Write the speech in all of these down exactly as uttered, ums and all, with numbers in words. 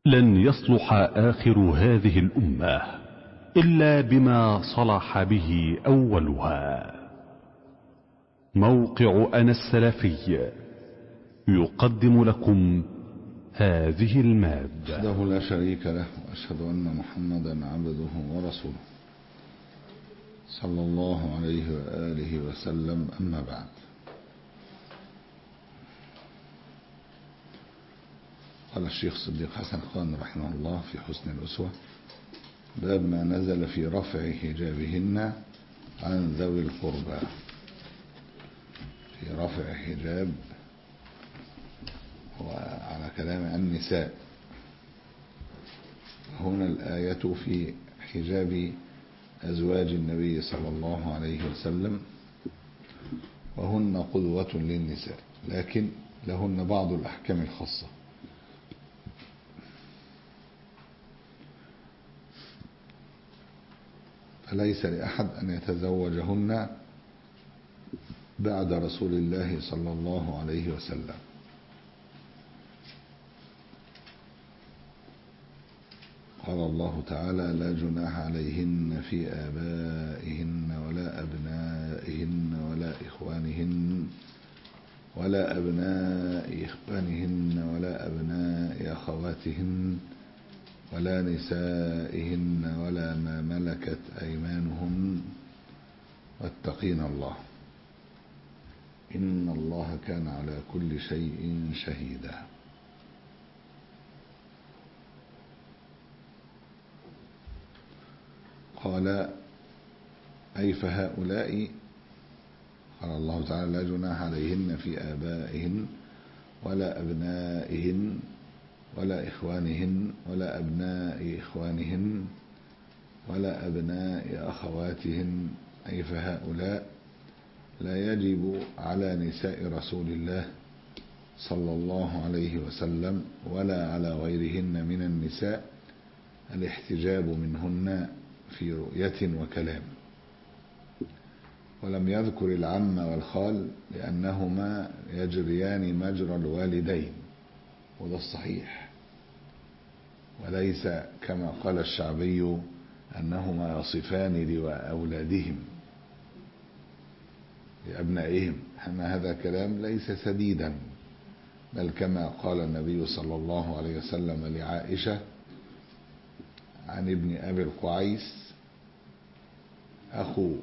لن يصلح آخر هذه الأمة إلا بما صلح به أولها. موقع أنا السلفي يقدم لكم هذه المادة. وحده لا شريك له، وأشهد أن محمدا عبده ورسوله صلى الله عليه وآله وسلم. أما بعد، قال الشيخ صديق حسن خان رحمه الله في حسن الأسوة: باب ما نزل في رفع حجابهن عن ذوي القربى. في رفع حجاب وعلى كلام النساء. هنا الآية في حجاب أزواج النبي صلى الله عليه وسلم، وهن قدوة للنساء، لكن لهن بعض الأحكام الخاصة. فليس لأحد أن يتزوجهن بعد رسول الله صلى الله عليه وسلم. قال الله تعالى: لا جناح عليهن في آبائهن ولا أبنائهن ولا إخوانهن ولا أبناء إخوانهن ولا أبناء أخواتهن ولا نسائهن ولا ما ملكت أيمانهن واتقين الله إن الله كان على كل شيء شهيدا. قال: أي فهؤلاء، قال الله تعالى: لا جناح عليهن في آبائهن ولا أبنائهن ولا إخوانهن ولا أبناء إخوانهن ولا أبناء أخواتهن. أي فهؤلاء لا يجب على نساء رسول الله صلى الله عليه وسلم ولا على غيرهن من النساء الاحتجاب منهن في رؤية وكلام. ولم يذكر العم والخال لأنهما يجريان مجرى الوالدين، وده الصحيح، وليس كما قال الشعبي أنهما يصفان لواء أولادهم لأبنائهم. أن هذا كلام ليس سديدا، بل كما قال النبي صلى الله عليه وسلم لعائشة عن ابن أبي القعيس أخو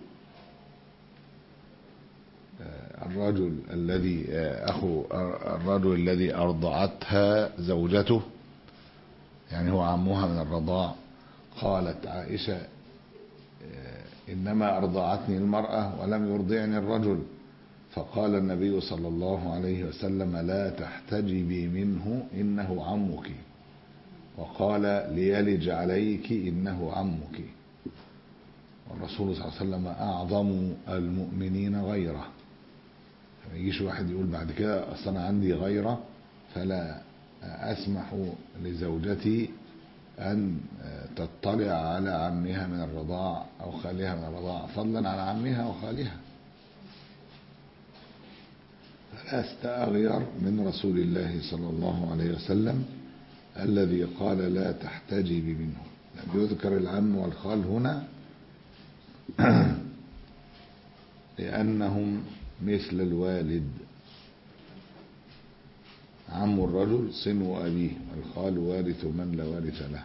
الرجل الذي أخو الرجل الذي أرضعتها زوجته، يعني هو عمها من الرضاع. قالت عائشة: إنما أرضعتني المرأة ولم يرضعني الرجل. فقال النبي صلى الله عليه وسلم: لا تحتجبي منه إنه عمك. وقال: ليلج عليك إنه عمك. والرسول صلى الله عليه وسلم أعظم المؤمنين غيره. ما يجيش واحد يقول بعد كده: أصل أنا عندي غيرة فلا أسمح لزوجتي أن تطلع على عمها من الرضاع أو خالها من الرضاع، فضلا على عمها وخالها. فلا استغير من رسول الله صلى الله عليه وسلم الذي قال: لا تحتجب منه. لم يذكر العم والخال هنا لأنهم مثل الوالد. عم الرجل صنو أبيه، والخال وارث من لا وارث له.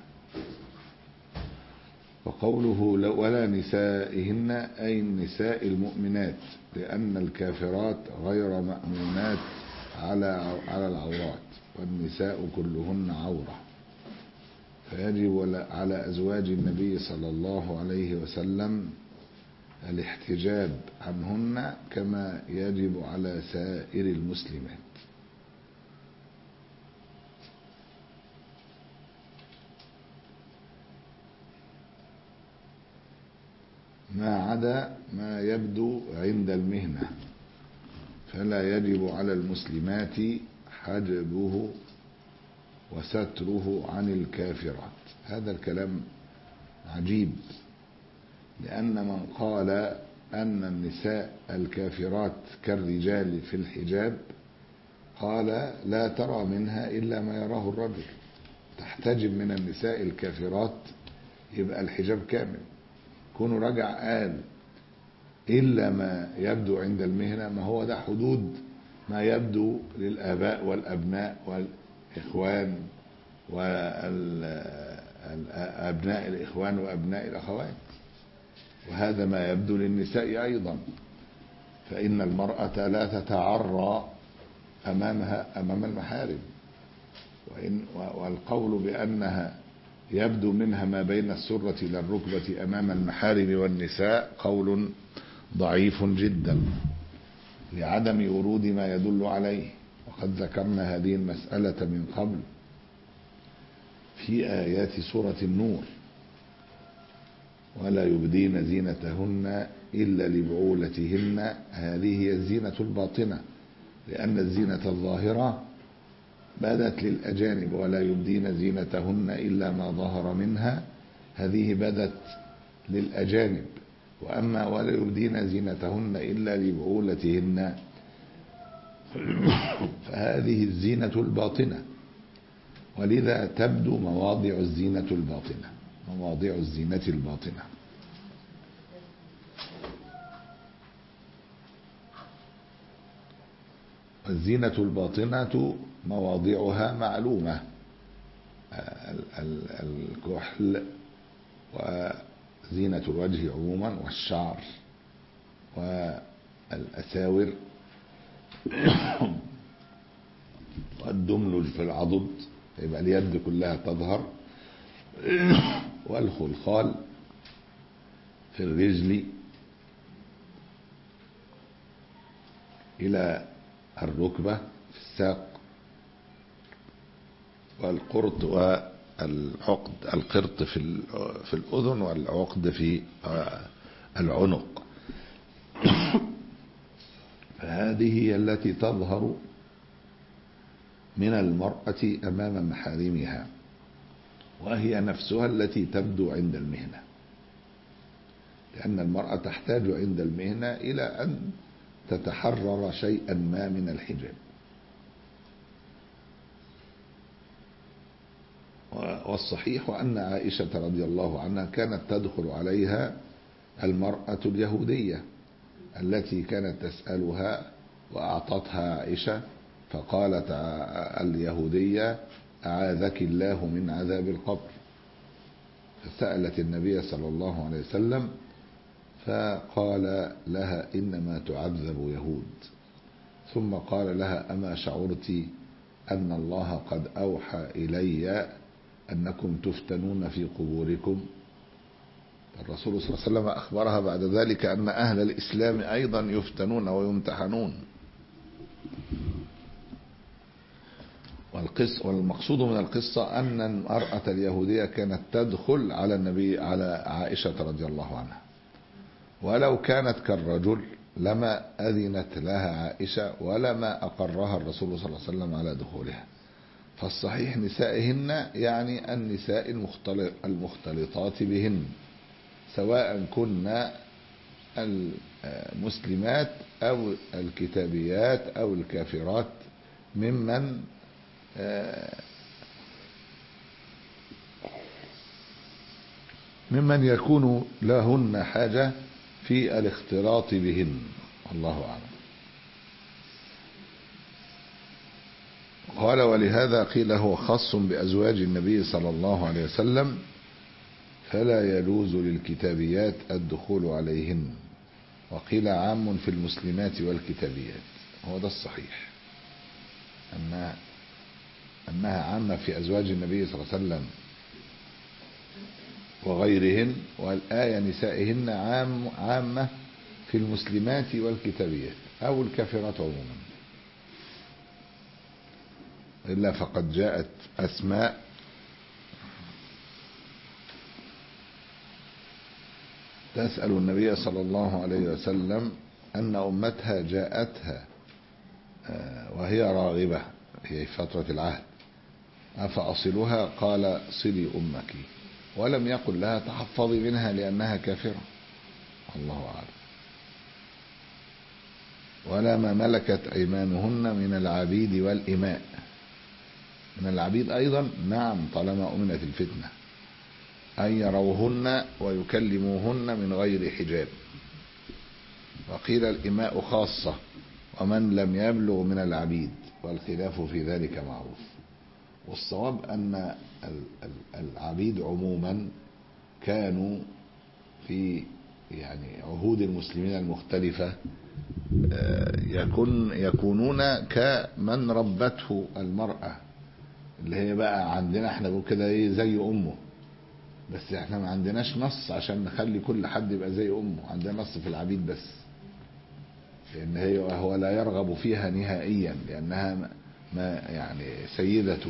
وقوله ولا نسائهن أي النساء المؤمنات، لأن الكافرات غير مأمونات على على العورات، والنساء كلهن عورة. فيجب على أزواج النبي صلى الله عليه وسلم الاحتجاب عنهن كما يجب على سائر المسلمات. ما عدا ما يبدو عند المهنة فلا يجب على المسلمات حجبه وستره عن الكافرات. هذا الكلام عجيب، لأن من قال أن النساء الكافرات كالرجال في الحجاب قال: لا ترى منها إلا ما يراه الرجل. تحتجب من النساء الكافرات يبقى الحجاب كامل. كونه رجع قال إلا ما يبدو عند المهنة، ما هو ده حدود ما يبدو للآباء والأبناء والإخوان وأبناء الإخوان وأبناء الأخوات، وهذا ما يبدو للنساء أيضا. فإن المرأة لا تتعرى أمامها أمام المحارم، وإن والقول بأنها يبدو منها ما بين السرة إلى الركبة أمام المحارم والنساء قول ضعيف جدا لعدم ورود ما يدل عليه. وقد ذكرنا هذه المسألة من قبل في آيات سورة النور: ولا يبدين زينتهن إلا لبعولتهن، هذه هي الزينة الباطنة، لأن الزينة الظاهرة بدت للأجانب. ولا يبدين زينتهن إلا ما ظهر منها، هذه بدت للأجانب. وأما ولا يبدين زينتهن إلا لبعولتهن فهذه الزينة الباطنة، ولذا تبدو مواضع الزينة الباطنة مواضع الزينة الباطنة. الزينة الباطنة مواضعها معلومة: الكحل وزينة الوجه عموما والشعر والأساور والدمل في العضد، يبقى اليد كلها تظهر، والخلخال في الرجل إلى الركبة في الساق، والقرط والعقد القرط في في الأذن والعقد في العنق. فهذه هي التي تظهر من المرأة أمام محارمها، وهي نفسها التي تبدو عند المهنة، لأن المرأة تحتاج عند المهنة إلى أن تتحرر شيئا ما من الحجاب. والصحيح أن عائشة رضي الله عنها كانت تدخل عليها المرأة اليهودية التي كانت تسألها، وأعطتها عائشة، فقالت اليهودية: أعاذك الله من عذاب القبر. فسألت النبي صلى الله عليه وسلم فقال لها: إنما تعذب يهود. ثم قال لها: أما شعرت أن الله قد أوحى إلي أنكم تفتنون في قبوركم؟ الرسول صلى الله عليه وسلم أخبرها بعد ذلك أن أهل الإسلام أيضا يفتنون ويمتحنون. والقصة والمقصود من القصة أن المرأة اليهودية كانت تدخل على النبي على عائشة رضي الله عنها، ولو كانت كالرجل لما أذنت لها عائشة ولما أقرها الرسول صلى الله عليه وسلم على دخولها. فالصحيح نسائهن يعني النساء المختلطات بهن، سواء كن المسلمات أو الكتابيات أو الكافرات، ممن ممن يكون لهن حاجة في الاختلاط بهن، الله أعلم. قال: ولهذا قيل هو خاص بأزواج النبي صلى الله عليه وسلم، فلا يجوز للكتابيات الدخول عليهن. وقيل عام في المسلمات والكتابيات. هو ده الصحيح، أنها أنها عامة في أزواج النبي صلى الله عليه وسلم وغيرهن، والآية نسائهن عام عامة في المسلمات والكتابيات أو الكافرات عموما. إلا فقد جاءت أسماء تسأل النبي صلى الله عليه وسلم أن أمتها جاءتها وهي راغبة في فترة العهد، أفأصلها؟ قال: صلي أمك، ولم يقل لها تحفظي منها لأنها كافرة، الله أعلم. ولا ما ملكت أيمانهن من العبيد والإماء، من العبيد أيضا؟ نعم، طالما أمنت الفتنة، أن يروهن ويكلموهن من غير حجاب. وقيل الإماء خاصة ومن لم يبلغ من العبيد، والخلاف في ذلك معروف. والصواب أن العبيد عموما كانوا في يعني عهود المسلمين المختلفة يكون يكونون كمن ربته المرأة، اللي هي بقى عندنا احنا بنقول كده ايه زي امه، بس احنا ما عندناش نص عشان نخلي كل حد يبقى زي امه، عندنا نص في العبيد بس، لان هي هو لا يرغب فيها نهائيا لانها ما يعني سيدته.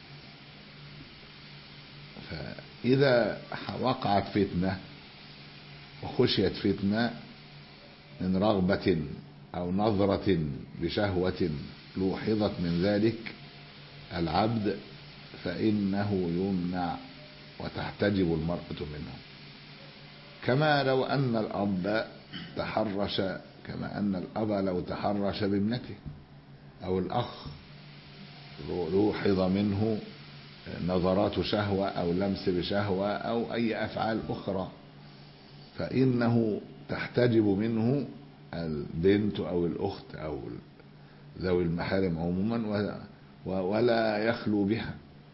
فاذا وقعت فتنة وخشيت فتنة من رغبة او نظرة بشهوة لوحظت من ذلك العبد فإنه يمنع وتحتجب المرأة منه، كما لو أن الأب تحرش كما أن الأب لو تحرش بابنته، أو الأخ لوحظ منه نظرات شهوة أو لمس بشهوة أو أي أفعال أخرى، فإنه تحتجب منه البنت أو الأخت أو ذوي المحارم عموما ولا يخلو بها،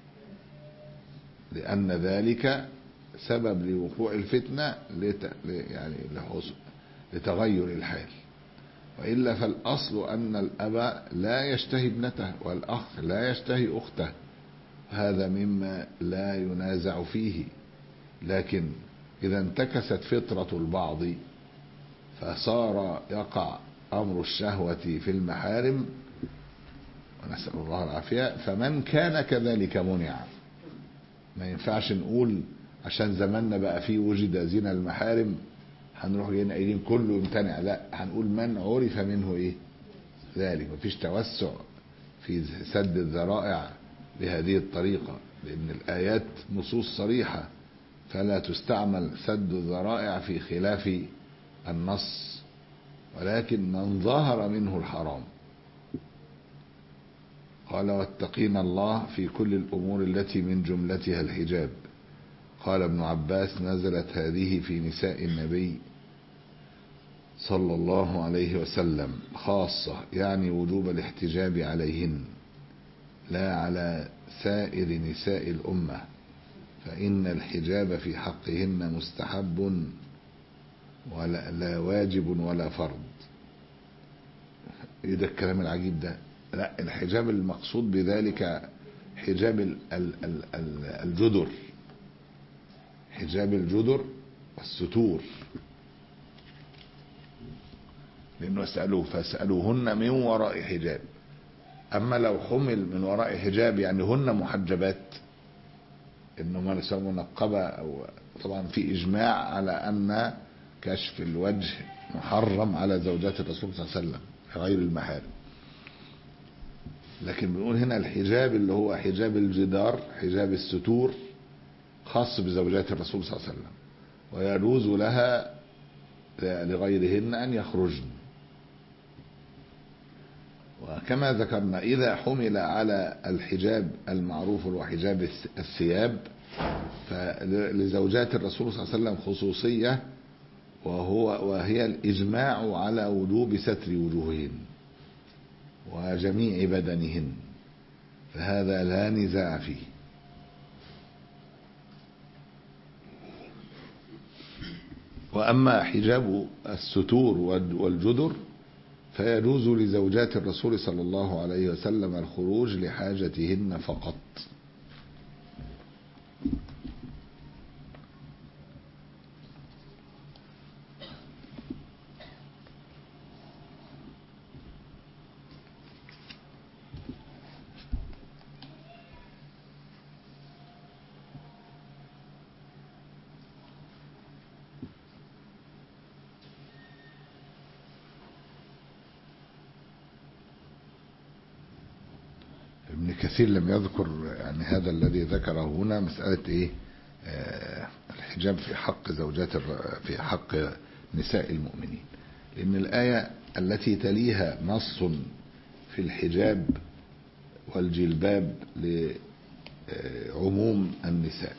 لأن ذلك سبب لوقوع الفتنة لت... يعني لتغير الحال. وإلا فالأصل أن الأب لا يشتهي ابنته والأخ لا يشتهي أخته، هذا مما لا ينازع فيه. لكن إذا انتكست فطرة البعض فصار يقع أمر الشهوة في المحارم، ونسأل الله العافية، فمن كان كذلك منع. ما ينفعش نقول عشان زماننا بقى فيه وجد زنا المحارم هنروح جايين قايلين كله يمتنع، لا، هنقول من عرف منه ايه ذلك. مفيش توسع في سد الذرائع بهذه الطريقة، لأن الآيات نصوص صريحة، فلا تستعمل سد الذرائع في خلاف النص، ولكن من ظهر منه الحرام. قال واتقين الله في كل الأمور التي من جملتها الحجاب. قال ابن عباس نزلت هذه في نساء النبي صلى الله عليه وسلم خاصة، يعني وجوب الاحتجاب عليهن لا على سائر نساء الأمة، فإن الحجاب في حقهن مستحب ولا لا واجب ولا فرض. ايه ده الكلام العجيب ده؟ لا، الحجاب المقصود بذلك حجاب ال ال ال ال الجدر، حجاب الجدر والستور، لأنه سألوه فسألوهن من وراء حجاب. أما لو حمل من وراء حجاب يعني هن محجبات، إنه ما نسمى منقبة، أو طبعا في إجماع على أن كشف الوجه محرم على زوجات الرسول صلى الله عليه وسلم غير المحارم. لكن بنقول هنا الحجاب اللي هو حجاب الجدار، حجاب الستور، خاص بزوجات الرسول صلى الله عليه وسلم، ويجوز لها لغيرهن أن يخرجن. وكما ذكرنا إذا حمل على الحجاب المعروف وحجاب الثياب، فلزوجات الرسول صلى الله عليه وسلم خصوصية، وهو وهي الإجماع على وجوب ستر وجوههن وجميع بدنهن، فهذا لا نزاع فيه. وأما حجاب الستور والجدر فيجوز لزوجات الرسول صلى الله عليه وسلم الخروج لحاجتهن فقط. ابن كثير لم يذكر يعني هذا الذي ذكره هنا، مسألة ايه آه الحجاب في حق زوجات في حق نساء المؤمنين، لأن الآية التي تليها نص في الحجاب والجلباب لعموم النساء.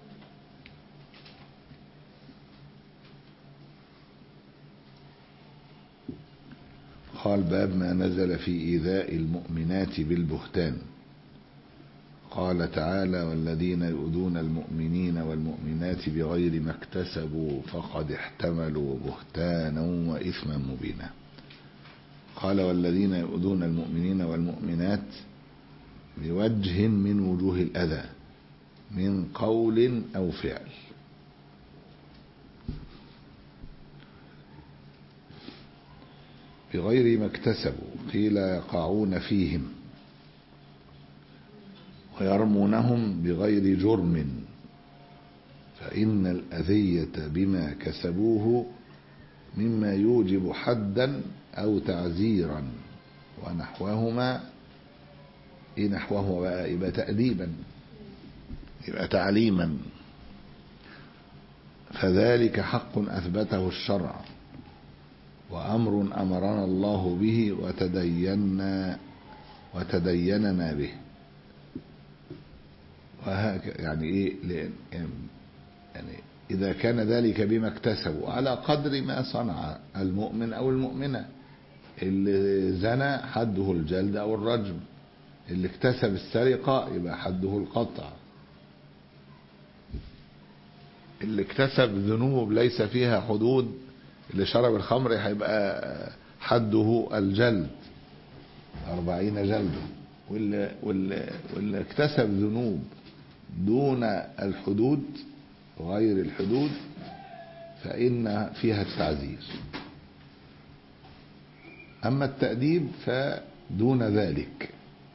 قال باب ما نزل في إيذاء المؤمنات بالبهتان. قال تعالى والذين يؤذون المؤمنين والمؤمنات بغير ما اكتسبوا فقد احتملوا بهتانا وإثما مبينا. قال والذين يؤذون المؤمنين والمؤمنات بوجه من وجوه الأذى من قول أو فعل. بغير ما اكتسبوا قيل يقعون فيهم ويرمونهم بغير جرم، فإن الأذية بما كسبوه مما يوجب حدا أو تعزيرا ونحوهما. إيه نحوه بقى؟ يبقى تأديبا، يبقى تعليما. فذلك حق أثبته الشرع وأمر أمرنا الله به وتدينا وتديننا به. يعني إيه؟ يعني إذا كان ذلك بما اكتسبوا على قدر ما صنع المؤمن أو المؤمنة. اللي زنى حده الجلد أو الرجم، اللي اكتسب السرقة يبقى حده القطع، اللي اكتسب ذنوب ليس فيها حدود، اللي شرب الخمر هيبقى حده الجلد أربعين جلدة، واللي, واللي, واللي اكتسب ذنوب دون الحدود غير الحدود فإن فيها التعزير. أما التأديب فدون ذلك،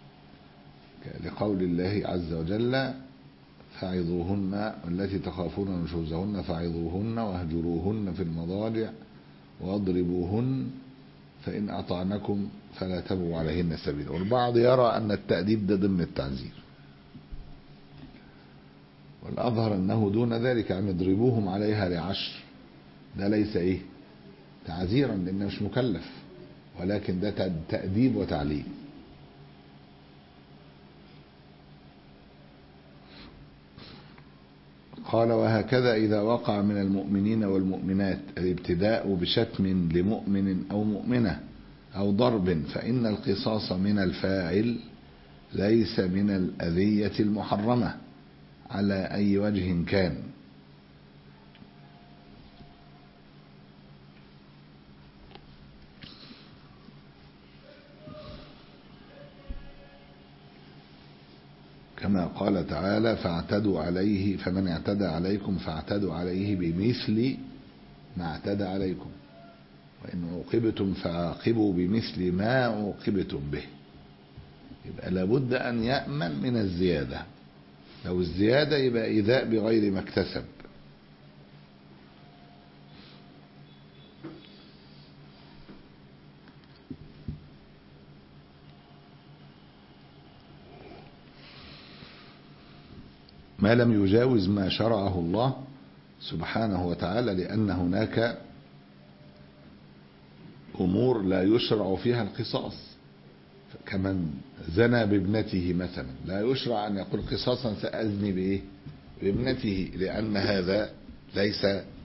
لقول الله عز وجل فعظوهن والتي تخافون نشوزهن فعظوهن واهجروهن في المضاجع واضربوهن فإن أطعنكم فلا تبغوا عليهن سبيلا. والبعض يرى أن التأديب ده ضمن التعزير، والأظهر أنه دون ذلك، أن يضربوهم عليها لعشر، ده ليس إيه تعزيرا لأنه مش مكلف، ولكن ده تأديب وتعليم. قال وهكذا إذا وقع من المؤمنين والمؤمنات الابتداء بشتم لمؤمن أو مؤمنة أو ضرب فإن القصاص من الفاعل ليس من الأذية المحرمة على أي وجه كان. كما قال تعالى فاعتدوا عليه فمن اعتدى عليكم فاعتدوا عليه بمثل ما اعتدى عليكم وإن عوقبتم فعاقبوا بمثل ما عوقبتم به. يبقى لابد أن يأمن من الزيادة، لو الزيادة يبقى إيذاء بغير ما اكتسب. ما لم يجاوز ما شرعه الله سبحانه وتعالى، لأن هناك أمور لا يشرع فيها القصاص، كمن زنى بابنته مثلا لا يشرع أن يقول قصاصا سأزني بإيه بابنته، لأن هذا ليس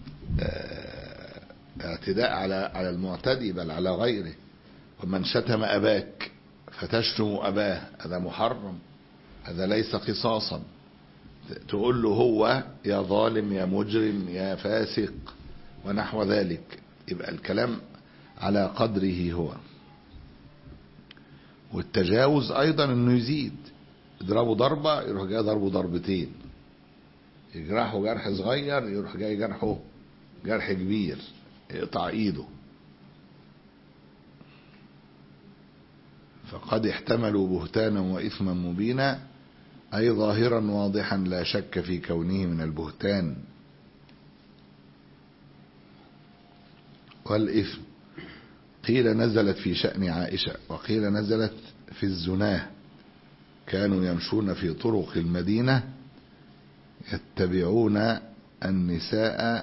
اعتداء على على المعتدي بل على غيره. ومن شتم أباك فتشتم أباه هذا محرم، هذا ليس قصاصا. تقول له هو يا ظالم يا مجرم يا فاسق ونحو ذلك، يبقى الكلام على قدره هو. والتجاوز أيضا أنه يزيد، يضربه ضربة يروح جاي ضربه ضربتين، يجرحه جرح صغير يروح جاي جرحه جرح كبير، يقطع ايده. فقد احتملوا بهتانا وإثما مبينا، أي ظاهرا واضحا لا شك في كونه من البهتان والإثم. قيل نزلت في شأن عائشة وقيل نزلت في الزناه، كانوا يمشون في طرق المدينة يتبعون النساء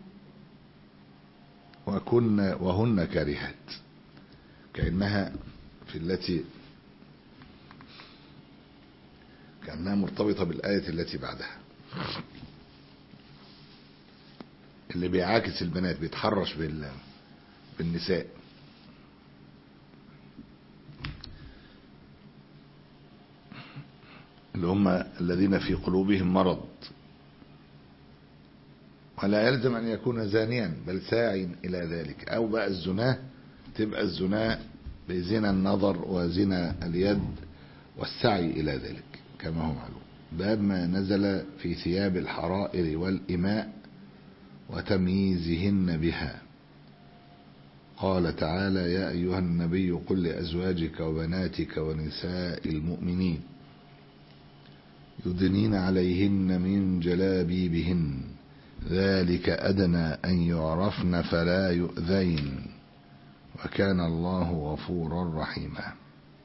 وكن وهن كارهات، كأنها في التي كأنها مرتبطة بالآية التي بعدها. اللي بيعاكس البنات بيتحرش بال... بالنساء. اللي هم الذين في قلوبهم مرض، ولا يلزم أن يكون زانيا بل ساعي إلى ذلك. أو بقى الزنا تبقى الزنا بزنا النظر وزنا اليد والسعي إلى ذلك كما هو معلوم. باب ما نزل في ثياب الحرائر والإماء وتمييزهن بها. قال تعالى: يا أيها النبي قل لأزواجك وبناتك ونساء المؤمنين يدنين عليهن من جلابيبهن ذلك أدنى أن يعرفن فلا يؤذين وكان الله غفورا رحيما.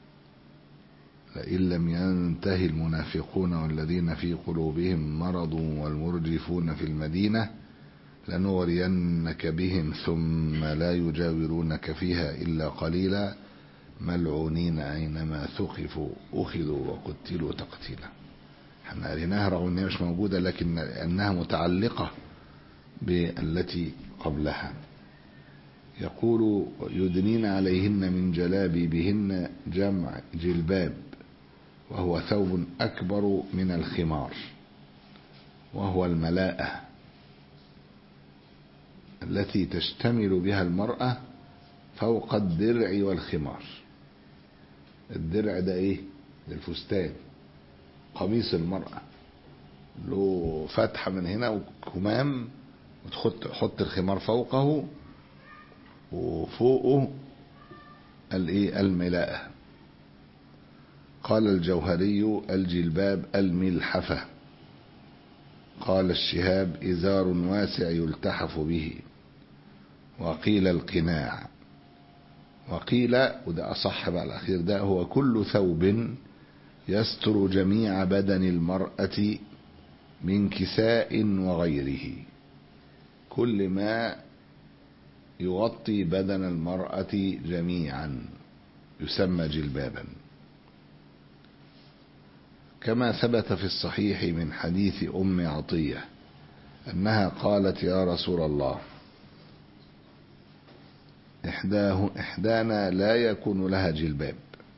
لئن لم ينتهي المنافقون والذين في قلوبهم مرض والمرجفون في المدينة لنغرينك بهم ثم لا يجاورونك فيها إلا قليلا ملعونين أينما ثقفوا أخذوا وقتلوا تقتيلا. احنا قريناها رغم انها مش موجودة، لكن انها متعلقة بالتي قبلها. يقول: يدنين عليهن من جلابيبهن، جمع جلباب، وهو ثوب أكبر من الخمار، وهو الملاءة التي تشتمل بها المرأة فوق الدرع والخمار. الدرع ده ايه؟ ده الفستان. قميص المرأة له فتحة من هنا وكمام، وتحط الخمار فوقه، وفوقه الايه؟ الملاءة. قال الجوهري: الجلباب الملحفة. قال الشهاب: إزار واسع يلتحف به. وقيل القناع. وقيل، وده أصح بقى الأخير ده، هو كل ثوب يستر جميع بدن المرأة من كساء وغيره. كل ما يغطي بدن المرأة جميعا يسمى جلبابا. كما ثبت في الصحيح من حديث أم عطية أنها قالت: يا رسول الله، إحداه إحدانا لا يكون لها جلباب،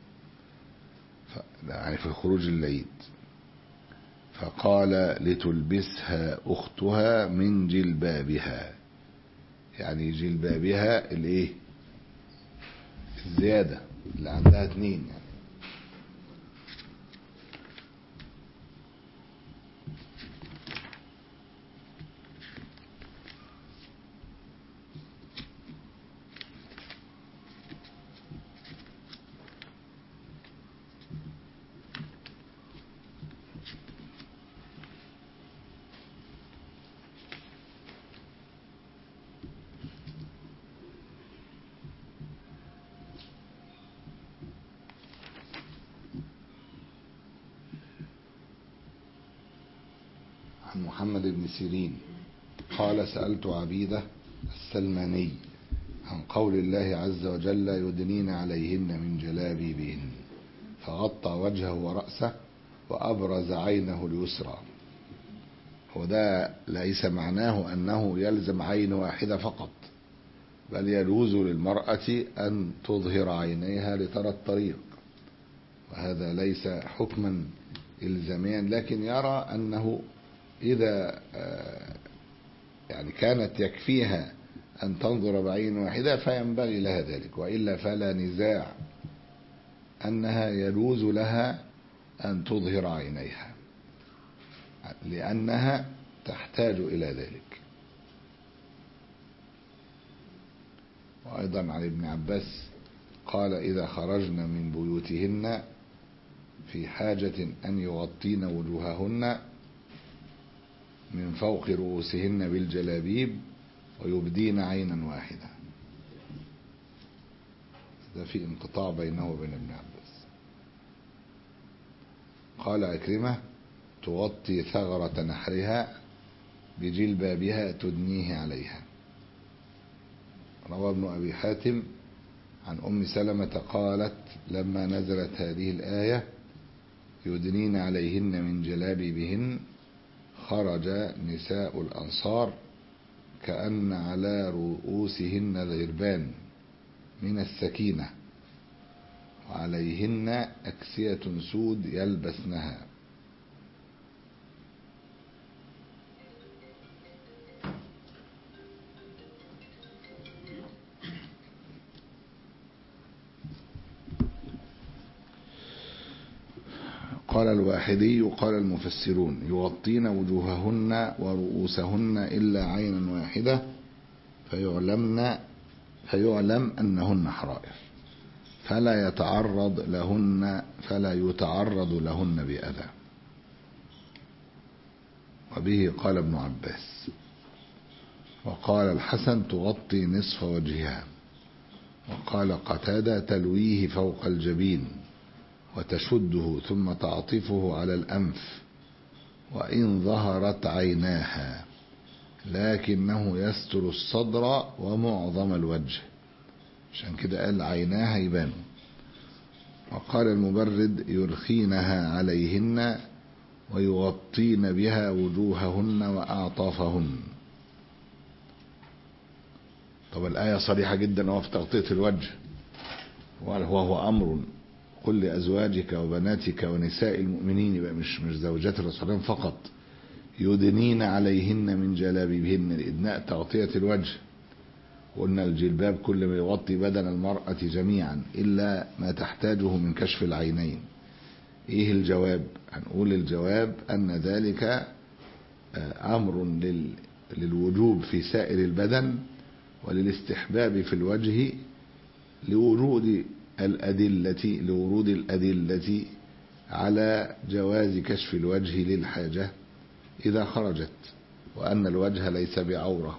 يعني في خروج العيد، فقال: لتلبسها أختها من جلبابها، يعني جلبابها الايه؟ الزيادة اللي عندها اتنين يعني. عن محمد بن سيرين قال: سألت عبيدة السلماني عن قول الله عز وجل: يدنين عليهن من جلابيبهن، فغطى وجهه ورأسه وأبرز عينه اليسرى. وده ليس معناه أنه يلزم عين واحدة فقط، بل يجوز للمرأة أن تظهر عينيها لترى الطريق، وهذا ليس حكما إلزاميا، لكن يرى أنه إذا يعني كانت يكفيها أن تنظر بعين واحدة فينبغي لها ذلك، وإلا فلا نزاع أنها يجوز لها أن تظهر عينيها لأنها تحتاج إلى ذلك. وأيضا عن ابن عباس قال: إذا خرجن من بيوتهن في حاجة أن يغطين وجوههن من فوق رؤوسهن بالجلابيب ويبدين عينا واحدة. ده في انقطاع بينه وبين ابن عباس. قال عكرمة: تغطي ثغرة نحرها بجلبابها تدنيه عليها. روى ابن أبي حاتم عن أم سلمة قالت: لما نزلت هذه الآية يدنين عليهن من جلابيبهن خرج نساء الأنصار كأن على رؤوسهن الغربان من السكينة وعليهن أكسية سود يلبسنها. قال الواحدي قال المفسرون يغطين وجوههن ورؤوسهن إلا عينا واحدة فيعلمن فيعلم أنهن حرائر فلا يتعرض لهن فلا يتعرض لهن بأذى. وبه قال ابن عباس. وقال الحسن تغطي نصف وجهها. وقال قتادة تلويه فوق الجبين وتشده ثم تعطفه على الأنف وإن ظهرت عيناها لكنه يستر الصدر ومعظم الوجه عشان كده قال عيناها يبان. وقال المبرد يرخينها عليهن ويغطين بها وجوههن وأعطافهن. طب الآية صريحة جدا وفي تغطية الوجه وهو أمر قل لأزواجك وبناتك ونساء المؤمنين يبقى مش مش زوجات الرسول فقط يدنين عليهن من جلابيبهن لإدناء تغطية الوجه. وقلنا الجلباب كل ما يغطي بدن المرأة جميعا إلا ما تحتاجه من كشف العينين. إيه الجواب؟ هنقول الجواب أن ذلك أمر للوجوب في سائر البدن وللاستحباب في الوجه لورود الأدلة لورود الأدلة على جواز كشف الوجه للحاجة إذا خرجت وأن الوجه ليس بعورة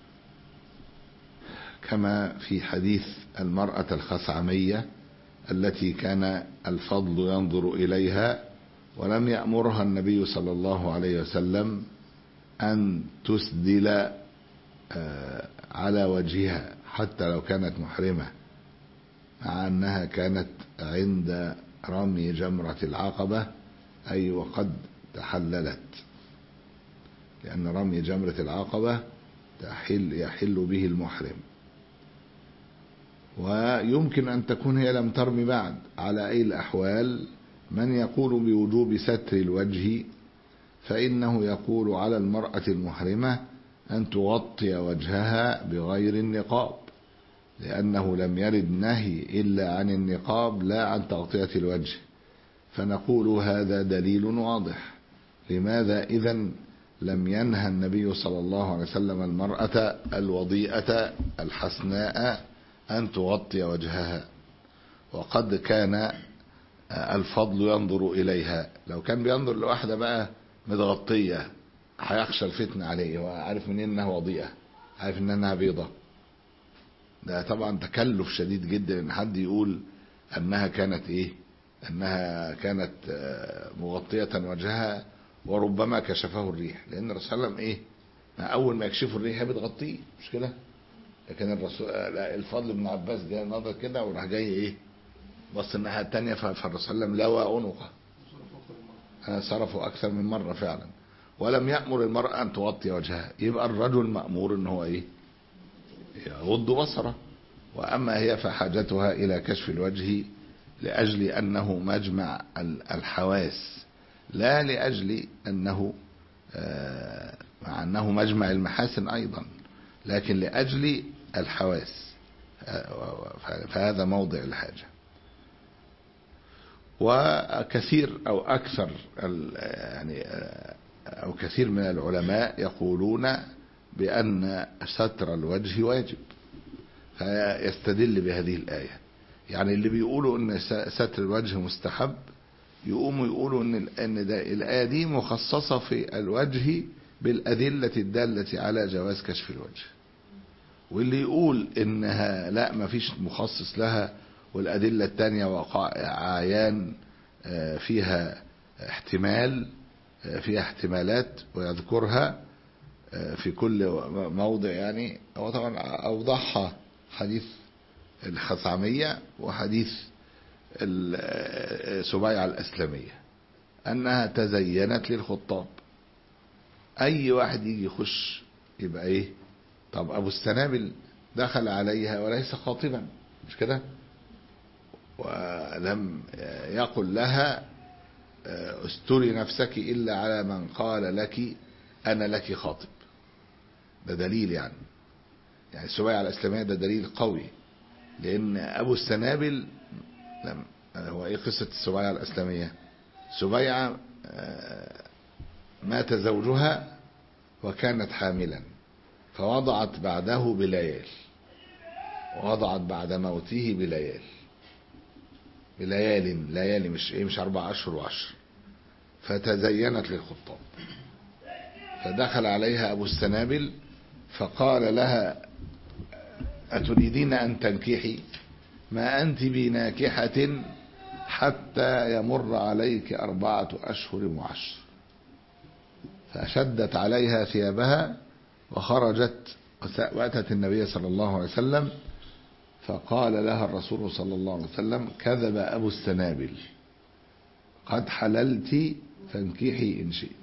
كما في حديث المرأة الخثعمية التي كان الفضل ينظر إليها ولم يأمرها النبي صلى الله عليه وسلم أن تسدل على وجهها حتى لو كانت محرمة مع أنها كانت عند رمي جمرة العقبة أي وقد تحللت لأن رمي جمرة العقبة تحل يحل به المحرم. ويمكن أن تكون هي لم ترمي بعد. على أي الأحوال من يقول بوجوب ستر الوجه فإنه يقول على المرأة المحرمة أن تغطي وجهها بغير النقاب لأنه لم يرد نهي إلا عن النقاب لا عن تغطية الوجه. فنقول هذا دليل واضح. لماذا إذن لم ينهى النبي صلى الله عليه وسلم المرأة الوضيئة الحسناء أن تغطي وجهها وقد كان الفضل ينظر إليها؟ لو كان بينظر لواحدة بقى متغطية هيخشى الفتنة عليه وعارف منين انها وضيئة عارف انها بيضة. ده طبعا تكلف شديد جدا ان حد يقول انها كانت ايه انها كانت مغطية وجهها وربما كشفه الريح لان الرسول صلى الله عليه وسلم ايه اول ما يكشفوا الريح هي بتغطيه مش كده. لكن الرسول الفضل بن عباس جاي نظر كده وراح جاي ايه بص الناحية التانية فالرسول صلى الله عليه وسلم لوى عنقه صرفوا اكثر من مرة فعلا ولم يأمر المرأة ان تغطي وجهها. يبقى الرجل مأمور ان هو ايه يغض بصره. واما هي فحاجتها الى كشف الوجه لاجل انه مجمع الحواس لا لاجل انه مع انه مجمع المحاسن ايضا لكن لاجل الحواس فهذا موضع الحاجة. وكثير او اكثر يعني او كثير من العلماء يقولون بان ستر الوجه واجب فيستدل بهذه الآية. يعني اللي بيقولوا ان ستر الوجه مستحب يقوموا يقولوا ان ان ده الآية دي مخصصة في الوجه بالأدلة الدالة على جواز كشف الوجه. واللي يقول انها لا ما فيش مخصص لها والأدلة التانية وقائع عيان فيها احتمال فيها احتمالات ويذكرها في كل موضع. يعني هو طبعا أوضحها حديث الخثعمية وحديث سبيعة الأسلمية أنها تزينت للخطاب. أي واحد يجي يخش يبقى إيه؟ طب أبو السنابل دخل عليها وليس خاطبا، مش كده؟ ولم يقل لها استري نفسك إلا على من قال لك أنا لك خاطب. ده دليل يعني يعني السبيعة الإسلامية ده دليل قوي، لأن أبو السنابل لم هو إيه قصة السبيعة الإسلامية؟ سبيعة مات زوجها وكانت حاملا، فوضعت بعده بليال، ووضعت بعد موته بليال بليال ليالي مش ايه مش اربع اشهر وعشر، فتزينت للخطاب. فدخل عليها ابو السنابل فقال لها اتريدين ان تنكحي؟ ما انت بناكحة حتى يمر عليك اربعة اشهر وعشر. فشدت عليها ثيابها وخرجت واتت النبي صلى الله عليه وسلم، فقال لها الرسول صلى الله عليه وسلم كذب أبو السنابل، قد حللت فانكحي إن شئت.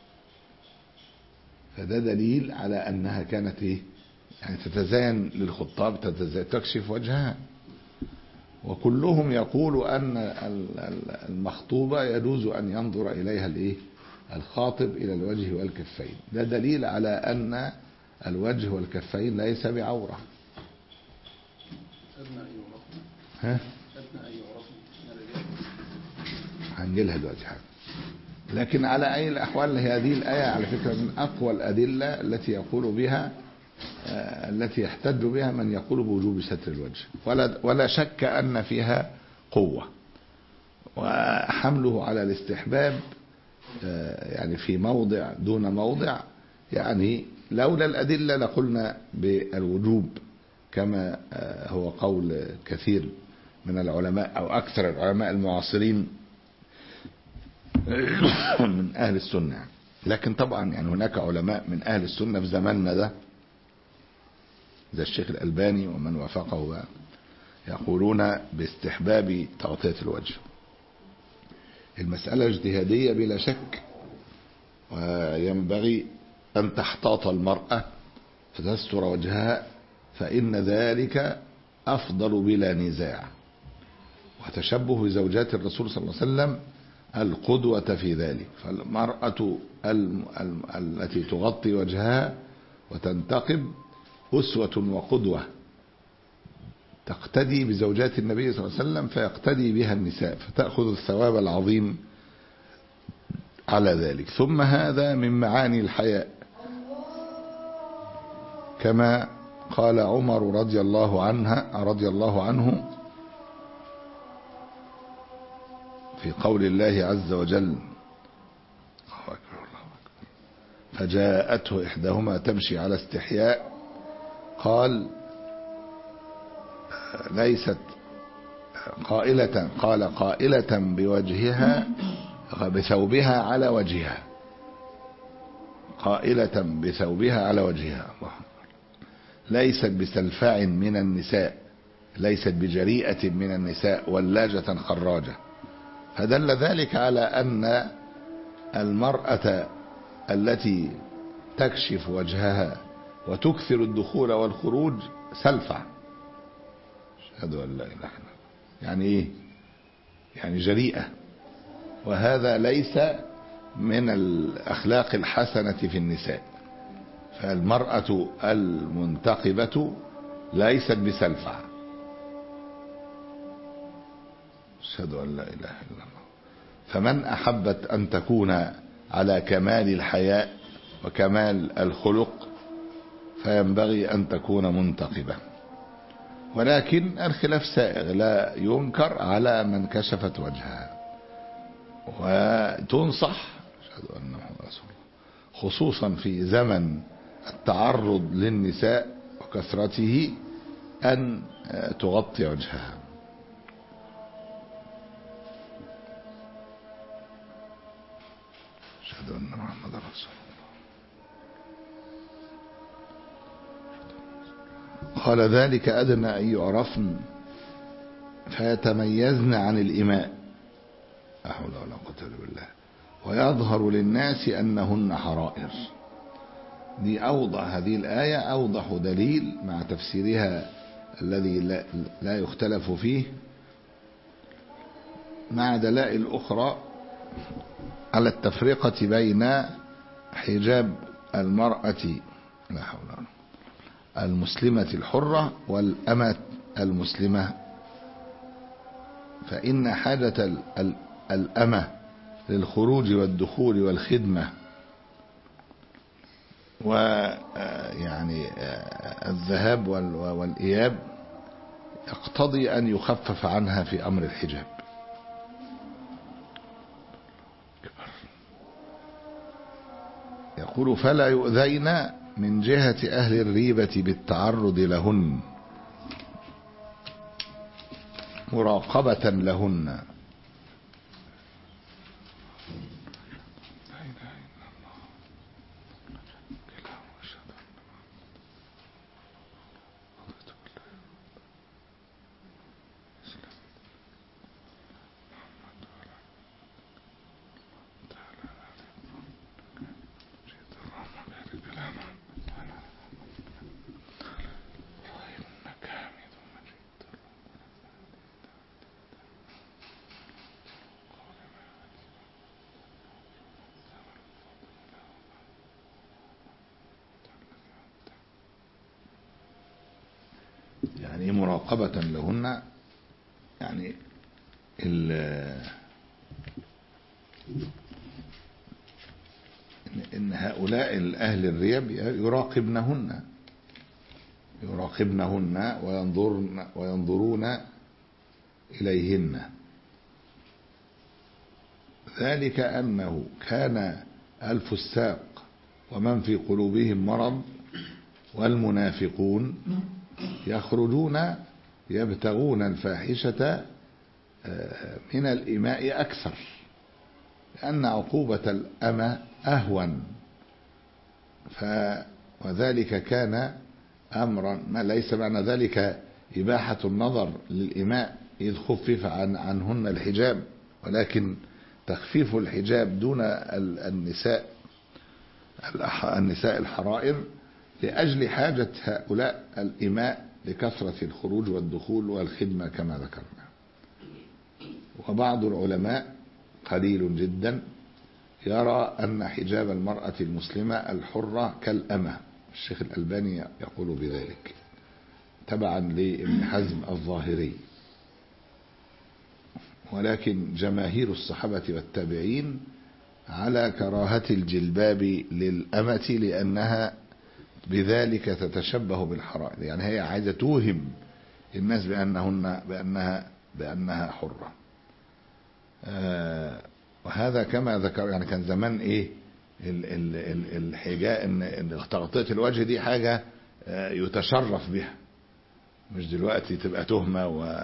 فده دليل على أنها كانت إيه؟ يعني تتزين للخطاب، تتزين تكشف وجهها. وكلهم يقول أن المخطوبة يجوز أن ينظر إليها الإيه؟ الخاطب إلى الوجه والكفين. ده دليل على أن الوجه والكفين ليس بعورة. ها؟ هنجيلها دلوقتي حاجة. لكن على أي الأحوال هذه الآية على فكرة من أقوى الأدلة التي يقول بها آه التي يحتج بها من يقول بوجوب ستر الوجه، ولا ولا شك أن فيها قوة، وحمله على الاستحباب آه يعني في موضع دون موضع، يعني لولا الأدلة لقلنا بالوجوب كما آه هو قول كثير من العلماء أو أكثر العلماء المعاصرين من أهل السنة. لكن طبعا يعني هناك علماء من أهل السنة في زماننا ده زي الشيخ الألباني ومن وافقه يقولون باستحباب تغطية الوجه. المسألة اجتهادية بلا شك، وينبغي أن تحتاط المرأة فتستر وجهها، فإن ذلك أفضل بلا نزاع. وتشبه زوجات الرسول صلى الله عليه وسلم القدوة في ذلك. فالمرأة التي تغطي وجهها وتنتقب أسوة وقدوة، تقتدي بزوجات النبي صلى الله عليه وسلم فيقتدي بها النساء، فتأخذ الثواب العظيم على ذلك. ثم هذا من معاني الحياء، كما قال عمر رضي الله عنها رضي الله عنه في قول الله عز وجل فجاءته إحداهما تمشي على استحياء، قال ليست قائلة قال قائلة بوجهها بثوبها على وجهها، قائلة بثوبها على وجهها، ليست بسلفاع من النساء، ليست بجريئة من النساء ولاجة خراجة. فدل ذلك على أن المرأة التي تكشف وجهها وتكثر الدخول والخروج سلفع، أشهد أن لا إله إلا الله، يعني إيه؟ يعني جريئة، وهذا ليس من الأخلاق الحسنة في النساء. فالمرأة المنتقبة ليست بسلفع، أشهد أن لا إله إلا الله. فمن أحبت أن تكون على كمال الحياء وكمال الخلق فينبغي أن تكون منتقبة. ولكن الخلاف سائغ، لا ينكر على من كشفت وجهها، وتنصح أشهد أن محمد رسول الله خصوصا في زمن التعرض للنساء وكثرته أن تغطي وجهها. أشهد أن محمد رسول الله. قال ذلك أدنى أن يعرفن فيتميزن عن الإماء، لا حول ولا قوة إلا بالله. ويظهر للناس أنهن حرائر. دي أوضح، هذه الآية أوضح دليل مع تفسيرها الذي لا, لا يختلف فيه، مع دلائل أخرى على التفرقة بين حجاب المرأة لا حول ولا قوة المسلمة الحرة والأمة المسلمة. فإن حاجة الأمة للخروج والدخول والخدمة ويعني الذهاب والإياب يقتضي أن يخفف عنها في أمر الحجاب. يقول فلا يؤذين من جهة أهل الريبة بالتعرض لهن مراقبة لهن. يعني مراقبة لهن، يعني إن هؤلاء الأهل الريب يراقبنهن يراقبنهن وينظرن وينظرون إليهن. ذلك أنه كان الفساق ومن في قلوبهم مرض والمنافقون يخرجون يبتغون الفاحشة من الإماء أكثر، لأن عقوبة الأمة أهون. ف وذلك كان أمرا، ما ليس معنى ذلك إباحة النظر للإماء إذ خفف عن عنهن الحجاب، ولكن تخفيف الحجاب دون النساء النساء الحرائر لأجل حاجة هؤلاء الإماء لكثرة الخروج والدخول والخدمة كما ذكرنا. وبعض العلماء قليل جدا يرى أن حجاب المرأة المسلمة الحرة كالأمة. الشيخ الألباني يقول بذلك تبعا لابن حزم الظاهري. ولكن جماهير الصحابة والتابعين على كراهة الجلباب للأمة، لأنها بذلك تتشبه بالحرائر، يعني هي عايزة توهم الناس بأنهن بأنها بأنها حرة. آه وهذا كما ذكر، يعني كان زمان ايه الحجاب، ان تغطية الوجه دي حاجة آه يتشرف بها، مش دلوقتي تبقى تهمة. و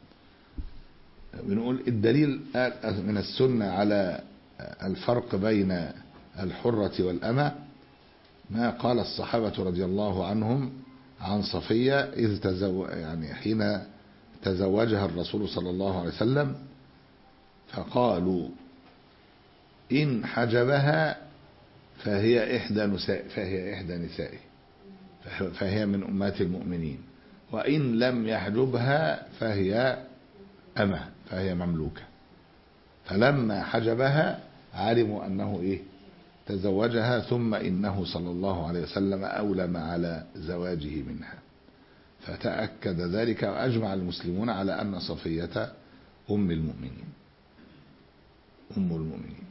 بنقول الدليل من السنة على الفرق بين الحرة والأمة ما قال الصحابة رضي الله عنهم عن صفية إذ تزو يعني حين تزوجها الرسول صلى الله عليه وسلم، فقالوا إن حجبها فهي إحدى نساء فهي إحدى نسائه فهي من أمهات المؤمنين، وإن لم يحجبها فهي أمة فهي مملوكة. فلما حجبها علموا أنه إيه تزوجها، ثم إنه صلى الله عليه وسلم أولم على زواجه منها، فتأكد ذلك. وأجمع المسلمون على أن صفية أم المؤمنين أم المؤمنين.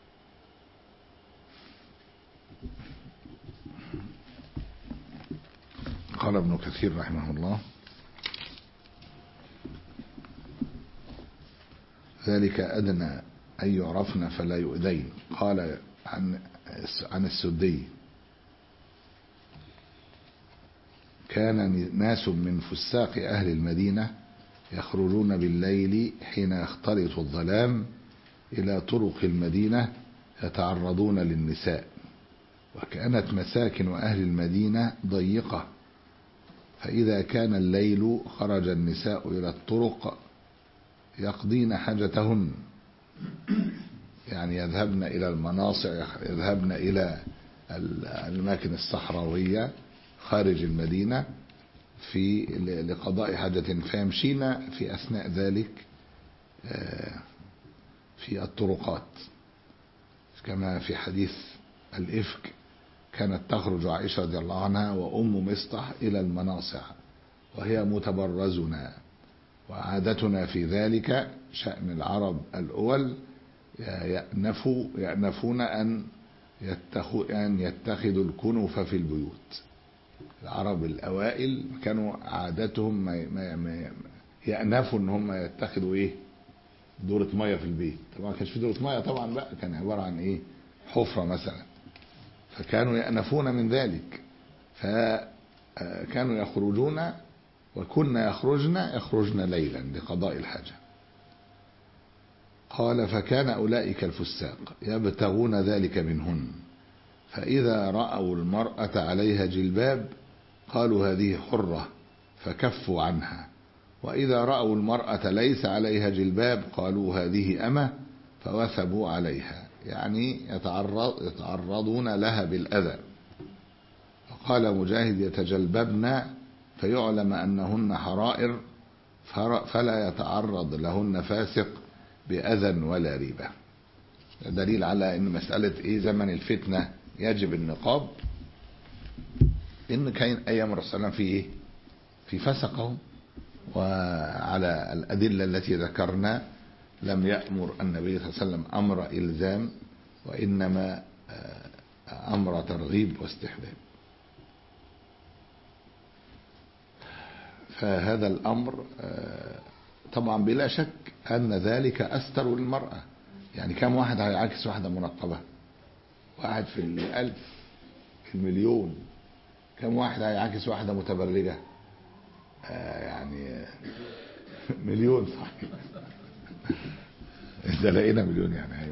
قال ابن كثير رحمه الله ذلك أدنى أن يعرفن فلا يؤذين. قال عن عن السدي كان ناس من فساق أهل المدينة يخرجون بالليل حين يختلط الظلام إلى طرق المدينة يتعرضون للنساء، وكانت مساكن أهل المدينة ضيقة، فإذا كان الليل خرج النساء إلى الطرق يقضين حاجتهن يعني يذهبن إلى المناصع، يذهبن إلى الأماكن الصحراوية خارج المدينة في لقضاء حاجة، فيمشين في أثناء ذلك في الطرقات، كما في حديث الإفك كانت تخرج عائشة رضي الله عنها وأم مصطح إلى المناصع وهي متبرزنا، وعادتنا في ذلك شأن العرب الأول يأنفوا يأنفون أن يتخذوا أن يتخذوا الكنف في البيوت. العرب الأوائل كانوا عادتهم ما ما ما يأنفوا ان هم يتخذوا ايه دورة مية في البيت. طبعا ما كانش في دورة مية طبعا بقى، كان عبارة عن ايه حفرة مثلا، فكانوا يأنفون من ذلك، فكانوا يخرجون وكنا يخرجن يخرجن ليلا لقضاء الحاجة. قال فكان أولئك الفساق يبتغون ذلك منهن، فإذا رأوا المرأة عليها جلباب قالوا هذه حرة فكفوا عنها، وإذا رأوا المرأة ليس عليها جلباب قالوا هذه أمة فوثبوا عليها، يعني يتعرض يتعرضون لها بالأذى. وقال مجاهد يتجلببن فيعلم أنهن حرائر فلا يتعرض لهن فاسق بأذى ولا ريبة. دليل على أن مسألة إيه زمن الفتنة يجب النقاب، إن كان أيام الرسول صلى الله عليه وسلم في إيه في فسقهم، وعلى الأدلة التي ذكرنا لم يأمر النبي صلى الله عليه وسلم أمر إلزام، وإنما أمر ترغيب واستحباب. فهذا الأمر طبعا بلا شك أن ذلك أستر للمرأة. يعني كم واحد هيعاكس واحدة منقبة؟ واحد في الألف، في المليون. كم واحد هيعاكس واحدة متبرجة؟ آه يعني مليون صحيح. إذا لقينا مليون يعني.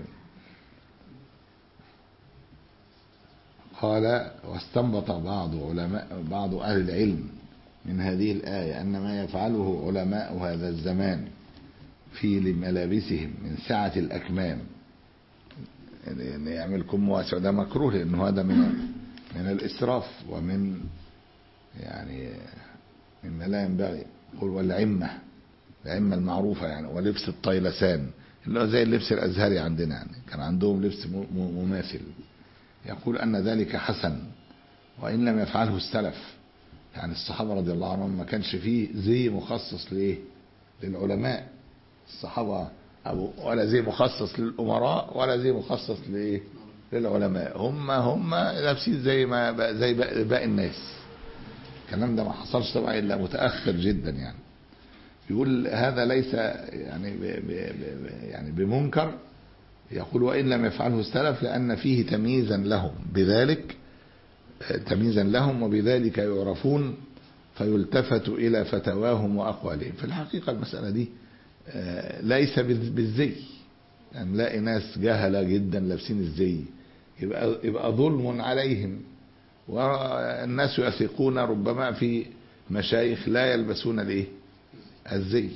قال واستنبط بعض علماء بعض أهل العلم من هذه الآية أن ما يفعله علماء هذا الزمان في ملابسهم من سعة الأكمام، يعني يعمل كم واسع، ده مكروه لأنه هذا من من الإسراف ومن يعني مما لا ينبغي. قل والعمة، العمة المعروفة يعني، ولبس الطيلسان اللي هو زي اللبس الأزهري عندنا، يعني كان عندهم لبس مماثل. يقول أن ذلك حسن وإن لم يفعله السلف. يعني الصحابة رضي الله عنهم ما كانش فيه زي مخصص لإيه للعلماء الصحابة، أو ولا زي مخصص للأمراء ولا زي مخصص لإيه للعلماء، هم هم لابسين زي ما زي باقي الناس. الكلام ده ما حصلش طبعا إلا متأخر جدا. يعني يقول هذا ليس يعني ب ب ب يعني بمنكر. يقول وإن لم يفعله السلف لأن فيه تمييزا لهم بذلك، تمييزا لهم وبذلك يعرفون فيلتفت إلى فتواهم وأقوالهم. في الحقيقة المسألة دي ليس بالزي، يعني نلاقي ناس جهلة جدا لابسين الزي، يبقى يبقى ظلم عليهم. والناس يثقون ربما في مشايخ لا يلبسون الايه الزي.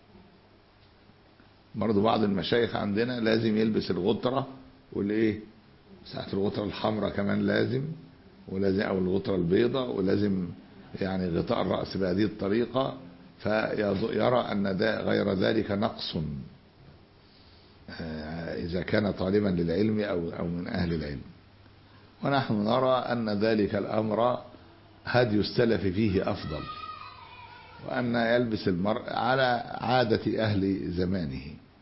برضو بعض المشايخ عندنا لازم يلبس الغطرة والايه ساعة الغطرة الحمراء كمان لازم، ولازم او الغطرة البيضاء، ولازم يعني غطاء الرأس بهذه الطريقة، فيرى أن غير ذلك نقص إذا كان طالبا للعلم أو أو من أهل العلم. ونحن نرى أن ذلك الأمر هدي السلف فيه أفضل، وأن يلبس المرء على عادة أهل زمانه.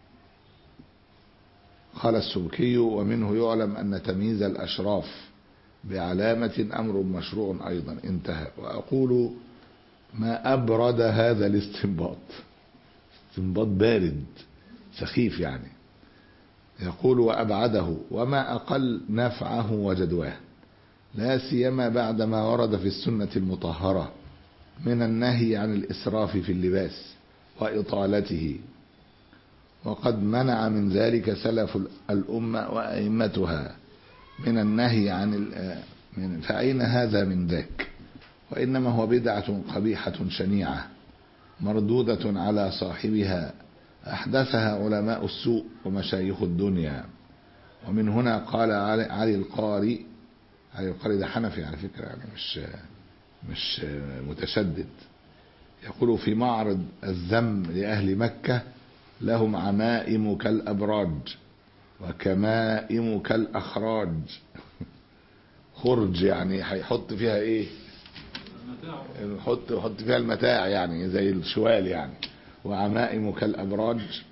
قال السبكي ومنه يعلم أن تمييز الأشراف بعلامة أمر مشروع أيضا. انتهى. وأقول ما أبرد هذا الاستنباط، استنباط بارد سخيف يعني. يقول وأبعده وما أقل نفعه وجدواه، لا سيما بعد ما ورد في السنة المطهرة من النهي عن الإسراف في اللباس وإطالته، وقد منع من ذلك سلف الأمة وأئمتها من النهي عن من فأين هذا من ذاك؟ وإنما هو بدعة قبيحة شنيعة مردودة على صاحبها أحدثها علماء السوء ومشايخ الدنيا، ومن هنا قال علي, علي القاري علي القاري ده حنفي على فكرة، يعني مش مش متشدد، يقول في معرض الذم لأهل مكة: لهم عمائم كالأبراج وكمائم كالأخراج. خرج يعني هيحط فيها ايه؟ يحط يحط فيها المتاع، يعني زي الشوال يعني. وعمائم كالأبراج.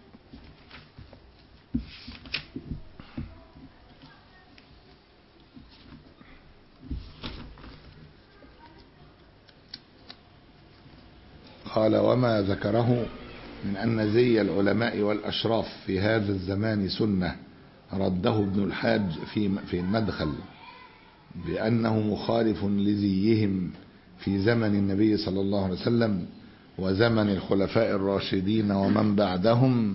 قال: وما ذكره من أن زي العلماء والأشراف في هذا الزمان سنة رده ابن الحاج في في المدخل بأنه مخالف لزيهم في زمن النبي صلى الله عليه وسلم وزمن الخلفاء الراشدين ومن بعدهم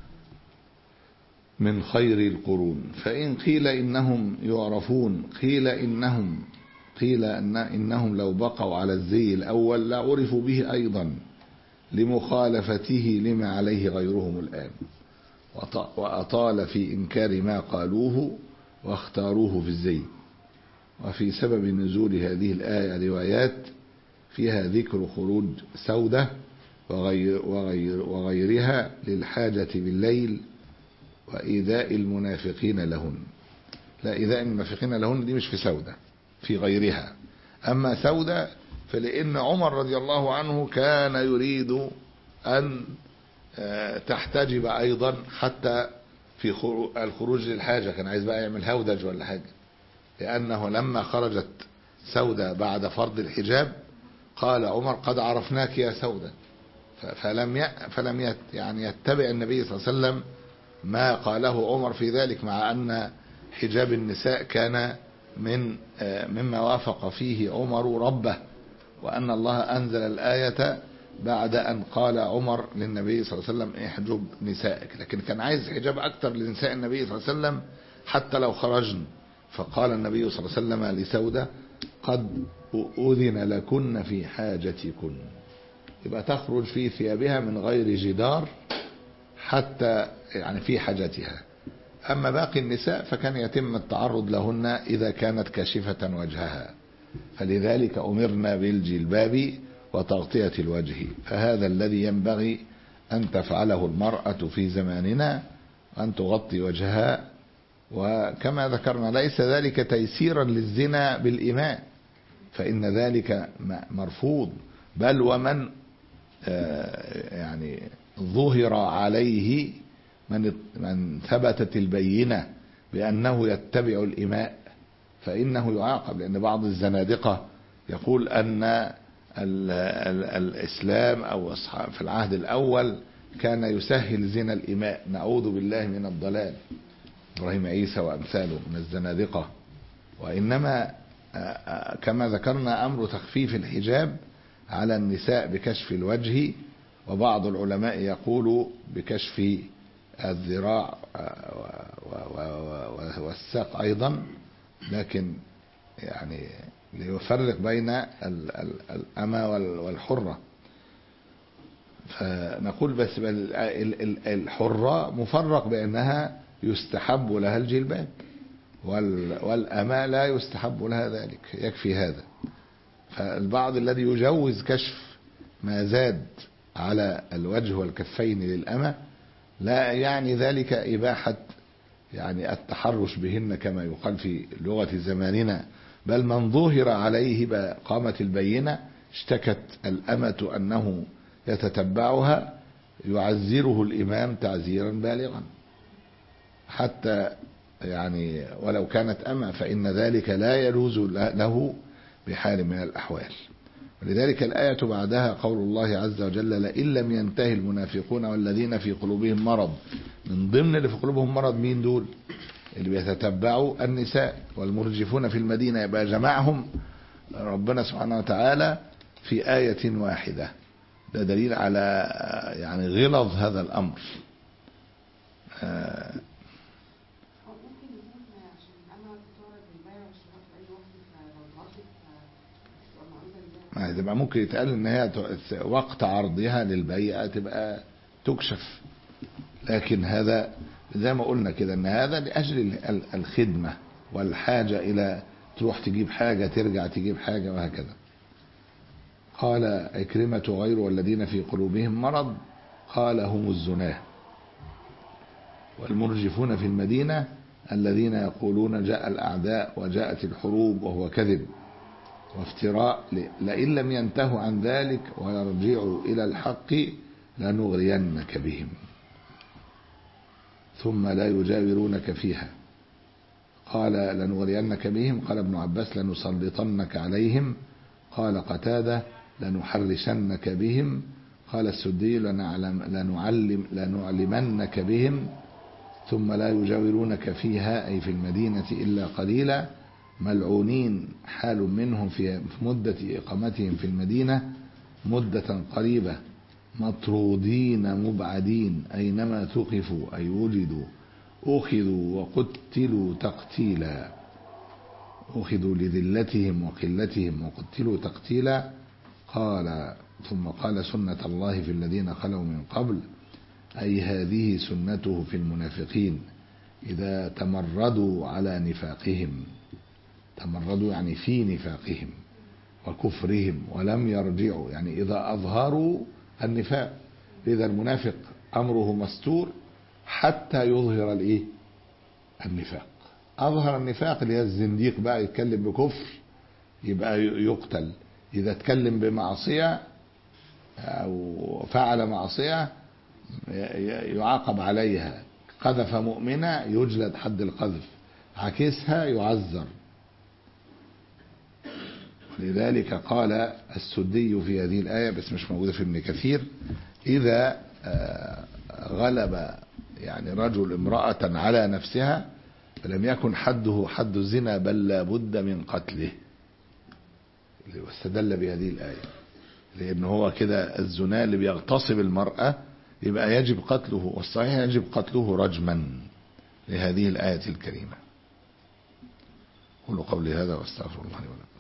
من خير القرون. فإن قيل إنهم يعرفون قيل إنهم قيل إن إنهم لو بقوا على الزي الأول لعرفوا به أيضا لمخالفته لما عليه غيرهم الآن، وأطال في إنكار ما قالوه واختاروه في الزي. وفي سبب نزول هذه الآية روايات فيها ذكر خروج سودة وغير وغير وغيرها للحاجة بالليل وإيذاء المنافقين لهن. لا، إيذاء المنافقين لهن دي مش في سودة، في غيرها. أما سودة فلأن عمر رضي الله عنه كان يريد أن تحتجب أيضا حتى في الخروج للحاجة، كان عايز بقى يعمل هودج ولا حاجة، لأنه لما خرجت سودة بعد فرض الحجاب قال عمر: قد عرفناك يا سودة. فلم فلم يعني يتبع النبي صلى الله عليه وسلم ما قاله عمر في ذلك، مع أن حجاب النساء كان من مما وافق فيه عمر ربه، وأن الله أنزل الآية بعد أن قال عمر للنبي صلى الله عليه وسلم: احجب نسائك. لكن كان عايز حجاب أكتر لنساء النبي صلى الله عليه وسلم حتى لو خرجن، فقال النبي صلى الله عليه وسلم لسودة: قد أذن لكن في حاجتكن. يبقى تخرج في ثيابها من غير جدار حتى يعني في حاجتها. أما باقي النساء فكان يتم التعرض لهن إذا كانت كاشفة وجهها، فلذلك أمرنا بالجلباب وتغطية الوجه. فهذا الذي ينبغي أن تفعله المرأة في زماننا، أن تغطي وجهها. وكما ذكرنا ليس ذلك تيسيرا للزنا بالإماء، فإن ذلك مرفوض، بل ومن يعني ظهر عليه من من ثبتت البينة بأنه يتبع الإماء فإنه يعاقب. لأن بعض الزنادقة يقول أن ال ال الإسلام أو في العهد الأول كان يسهل زنا الإماء، نعوذ بالله من الضلال، إبراهيم عيسى وأمثاله من الزنادقة. وإنما كما ذكرنا أمر تخفيف الحجاب على النساء بكشف الوجه، وبعض العلماء يقول بكشف الذراع والساق أيضا، لكن يعني ليفرق بين الأمة والحرة. فنقول بس الحرة مفرق بأنها يستحب لها الجلباب، والأمة لا يستحب لها ذلك، يكفي هذا. فالبعض الذي يجوز كشف ما زاد على الوجه والكفين للأمة لا يعني ذلك إباحة يعني التحرش بهن كما يقال في لغة زماننا، بل من ظهر عليه قامت البينة اشتكت الأمة أنه يتتبعها يعزره الإمام تعزيرا بالغا، حتى يعني ولو كانت أمة فإن ذلك لا يجوز له بحال من الأحوال. ولذلك الآية بعدها قول الله عز وجل: لئن لم ينتهي المنافقون والذين في قلوبهم مرض. من ضمن اللي في قلوبهم مرض مين دول؟ اللي بيتتبعوا النساء والمرجفون في المدينة، يبقى جمعهم ربنا سبحانه وتعالى في آية واحدة. ده دليل على يعني غلظ هذا الأمر. آه ما تبقى ممكن يتقال ان هي وقت عرضها للبيع تبقى تكشف، لكن هذا زي ما قلنا كده ان هذا لأجل الخدمة والحاجة إلى تروح تجيب حاجة ترجع تجيب حاجة وهكذا. قال عكرمة غير والذين في قلوبهم مرض قال هم الزناه والمرجفون في المدينة الذين يقولون جاء الأعداء وجاءت الحروب وهو كذب وافتراء لئن لم ينتهوا عن ذلك ويرجعوا إلى الحق لنغرينك بهم ثم لا يجاورونك فيها. قال لنغرينك بهم. قال ابن عباس لنسلطنك عليهم. قال قتادة لنحرشنك بهم. قال السدي لنعلم لنعلم لنعلمنك بهم ثم لا يجاورونك فيها أي في المدينة إلا قليلا ملعونين حال منهم في مدة إقامتهم في المدينة مدة قريبة مطرودين مبعدين أينما ثقفوا أي وجدوا أخذوا وقتلوا تقتيلا أخذوا لذلتهم وقلتهم وقتلوا تقتيلا. قال ثم قال سنة الله في الذين خلوا من قبل أي هذه سنته في المنافقين إذا تمردوا على نفاقهم تمردوا يعني في نفاقهم وكفرهم ولم يرجعوا يعني إذا أظهروا النفاق. إذا المنافق أمره مستور حتى يظهر الإيه النفاق. أظهر النفاق اللي هي الزنديق بقى يتكلم بكفر يبقى يقتل. إذا اتكلم بمعصية أو فعل معصية يعاقب عليها. قذف مؤمنة يجلد حد القذف. عكسها يعذر. لذلك قال السدي في هذه الآية بس مش موجودة في ابن كثير إذا غلب يعني رجل امرأة على نفسها فلم يكن حده حد الزنا بل لا بد من قتله. واستدل بهذه الآية لأن هو كده الزنا اللي بيغتصب المرأة يبقى يجب قتله والصحيح يجب قتله رجما لهذه الآية الكريمة. قولوا قولي هذا واستغفر الله لي ولكم.